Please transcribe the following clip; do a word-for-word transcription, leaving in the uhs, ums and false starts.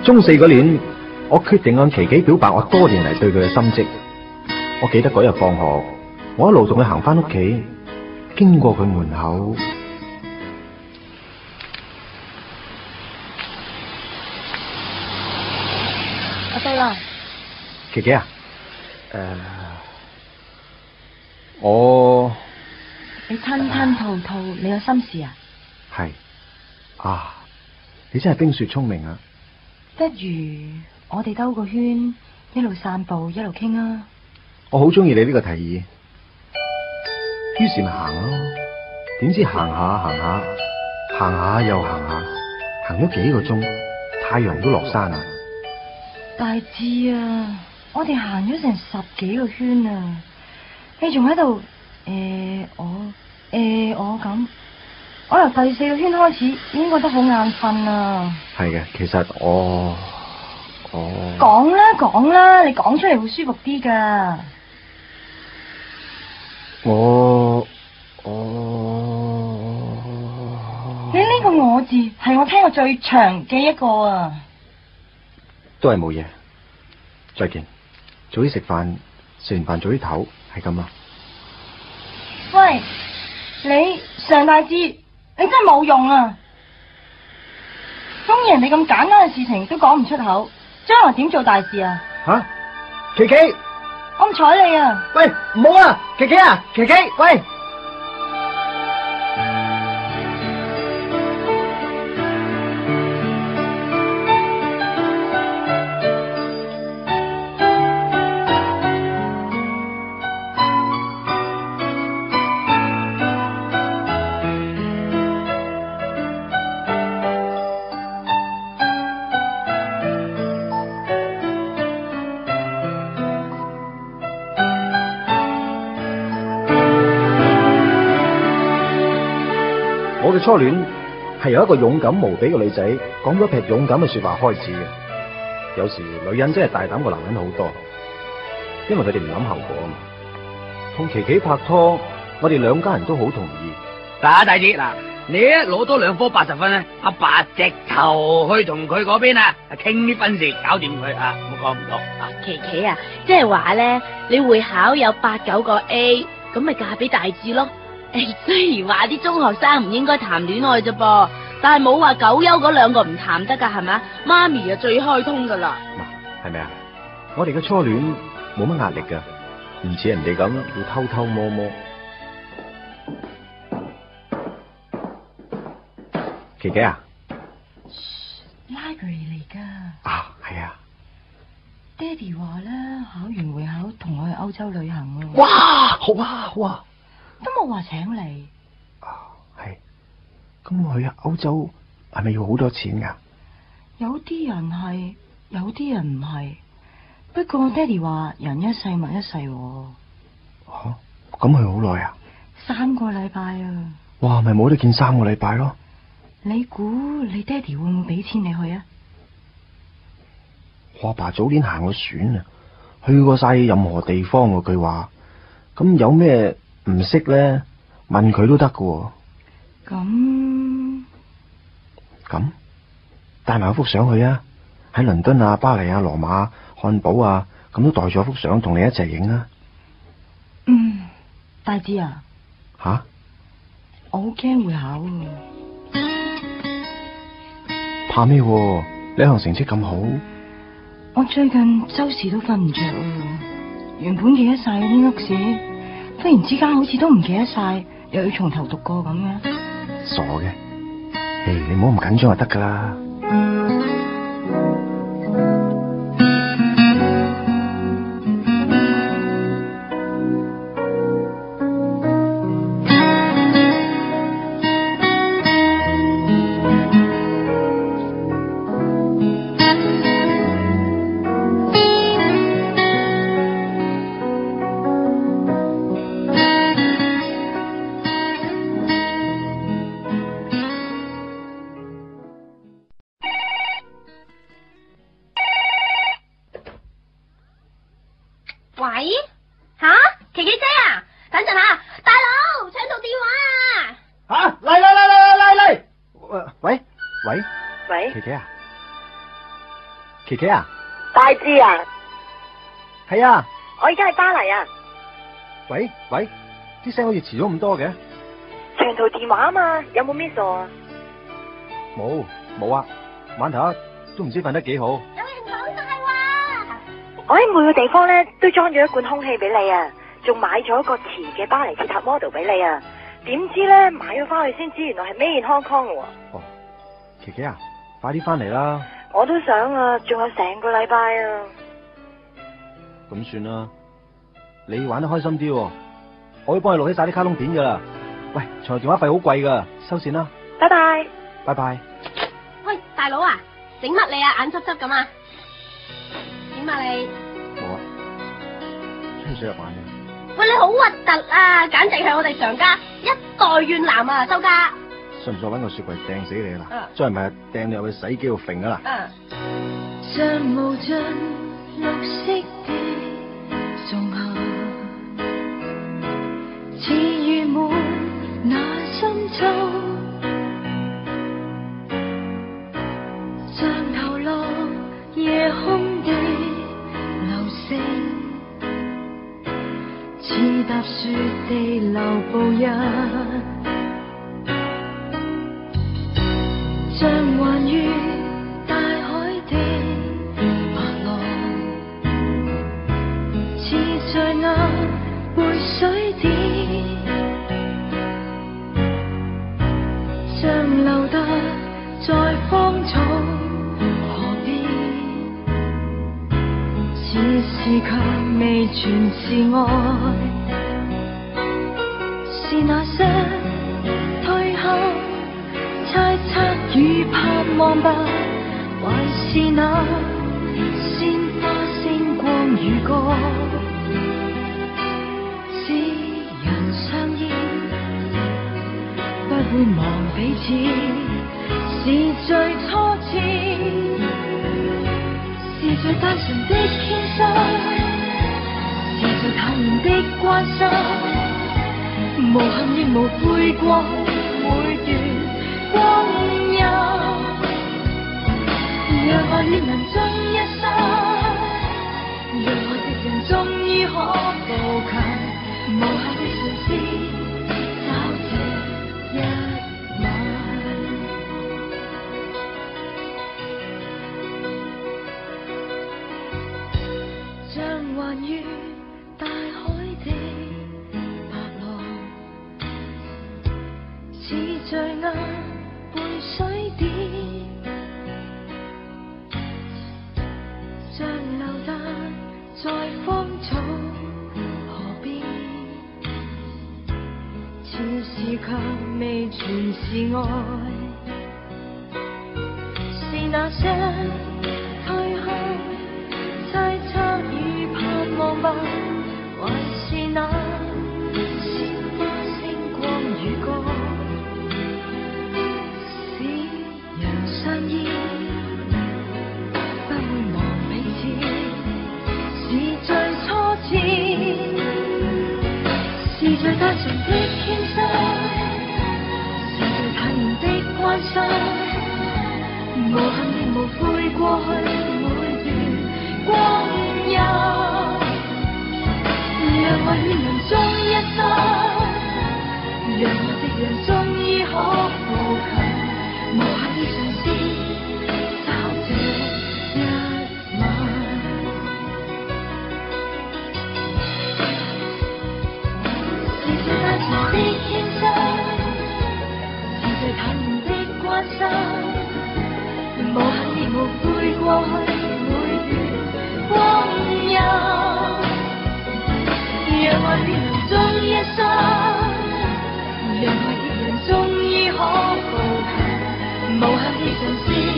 中四嗰年，我決定向琪琪表白我多年嚟對佢嘅心跡。我記得嗰日放學，我一路同佢行翻屋企，經過佢門口。 我到啦。 琪琪啊，誒、呃，我你吞吞吐吐，你有心事啊？ 係啊，你真係冰雪聰明啊！ 不如我哋兜個圈，一路散步一路傾啊！ 我好中意你呢個提議，於是咪行咯。點知行下行下，行下又行下，行咗幾個鐘，太陽都落山啦。 大志啊，我哋行咗成十幾個圈啊，你仲喺度誒我誒、呃、我咁，我由第四個圈開始已經覺得好眼瞓啦。 係嘅，其實我我講啦講啦，你講出嚟會舒服啲噶。 我我你呢個我字係我聽過最長嘅一個啊。 都係冇嘢，再見。早啲食飯，食完飯早啲唞，係咁啦。 喂，你常大志，你真係冇用啊！中意人哋咁簡單嘅事情都講唔出口，將來點做大事啊？ 吓、啊，琪琪， 我唔睬你啊！ 喂，唔好啊，琪琪啊，琪琪，喂。我嘅初戀係由一個勇敢無比嘅女仔講咗一撇勇敢嘅說話開始嘅。有時女人真係大膽過男人好多，因為佢哋唔諗後果啊嘛。同琪琪拍拖，我哋兩家人都好同意。 大大姐嗱，你一攞多兩科八十分咧，阿爸直頭去同佢嗰邊啊傾啲分事，搞掂佢啊，冇講唔到啊。 琪琪啊，即係話咧，你會考有八九個 A， 咁咪嫁俾大志咯。誒，雖然話啲中學生唔應該談戀愛啫噃，但係冇話九優嗰兩個唔談得噶，係咪？媽咪啊最開通噶啦。 嗱，係咪啊？我哋嘅初戀冇乜壓力噶，唔似人哋咁要偷偷摸摸。琪琪啊 ，library 嚟噶。 啊，係啊。 爹哋話咧，考完會考同我去歐洲旅行啊。 哇，好啊，好啊。 都冇話請你。 啊，係。咁我去歐洲係咪要好多錢噶？ 有啲人係，有啲人唔係。不過爹哋話人一世物一世。 吓，咁去好耐啊？ 三個禮拜啊。 哇，咪冇得見三個禮拜咯。 你估你爹哋會唔會俾錢你去啊？ 我阿爸早年行過船啊，去過晒任何地方喎。佢話咁有咩唔識咧，問佢都得噶。 咁咁帶埋幅相去啊！喺倫敦啊、巴黎啊、羅馬、漢堡啊，咁都帶咗幅相同你一齊影啊！ 嗯，大志啊， 吓、啊， 我好驚會考啊！ 怕咩？你一向成績咁好。 我最近周時都瞓唔着啊！原本記得晒嗰啲屋史，忽然之間好似都唔記得晒，又要從頭讀過咁嘅。 傻嘅，誒，你唔好咁緊張就得噶啦。 喂，吓，琪琪姐啊，等陣啊，大佬搶到電話啊！ 吓，嚟嚟嚟嚟嚟嚟！喂喂喂， 喂， 琪琪啊， 琪琪啊， 大志啊， 係啊， 我而家喺巴黎啊， 喂喂，啲聲好似遲咗咁多嘅。 長途電話啊嘛，有冇 miss 我啊？ 冇冇啊，晚頭都唔知瞓得幾好。 有人講大話。 我喺每個地方咧都裝咗一罐空氣俾你啊，仲買咗個瓷嘅巴黎鐵塔 model 俾你啊。點知咧買咗翻去先知，原來係 Made in Hong Kong 嘅喎。 哦，琪琪啊，快啲翻嚟啦！ 我都想啊，仲有成個禮拜啊。 咁算啦，你玩得開心啲喎，我會幫你錄起晒啲卡通片噶啦。喂，長途電話費好貴噶，收線啦。 拜拜。 拜拜。 喂，大佬啊，整乜你啊？眼濕濕咁啊？點啊你？ 冇啊，吹水入眼嘅。 喂，你好核突啊！簡直係我哋常家一代怨男啊，收家。 信唔信我搵個雪櫃掟死你啦？ 嗯再唔係掟你入去洗機度揈噶啦。 嗯。 像無盡綠色的仲夏，似雨滿那深秋，像投落夜空的流星，似踏雪地流步日，像環於大海的白浪，似在那背水點，像留得在荒草河邊，此時卻未全是愛，是那些退後猜測與盼望吧，還是那鮮花星光與歌，只人相依不會忘彼此，是最初次，是最單純的牽手，是最坦然的關心，無恨亦無悔過去每段光陰，讓愛戀人終一生，讓愛的人終於可步近，無限的嘗試找這一晚，像環於大海的白浪，似在那背水點，像流達在荒草河邊，此時卻未全是愛，是那些退後猜測與盼望吧，還是那鮮花星光與歌，使人相依不會忘彼此，是最初次，是最單純的牽手，是最坦然的關心，無恨亦無悔過去每段光陰，讓愛戀人終一生，讓愛的人終於可步近，無限的嘗試找這一晚，是最單純的牽手，是最坦然的關心，無恨亦無悔過去每段光陰，讓愛戀人終一生，讓愛的人終於可步近，無限的嘗試。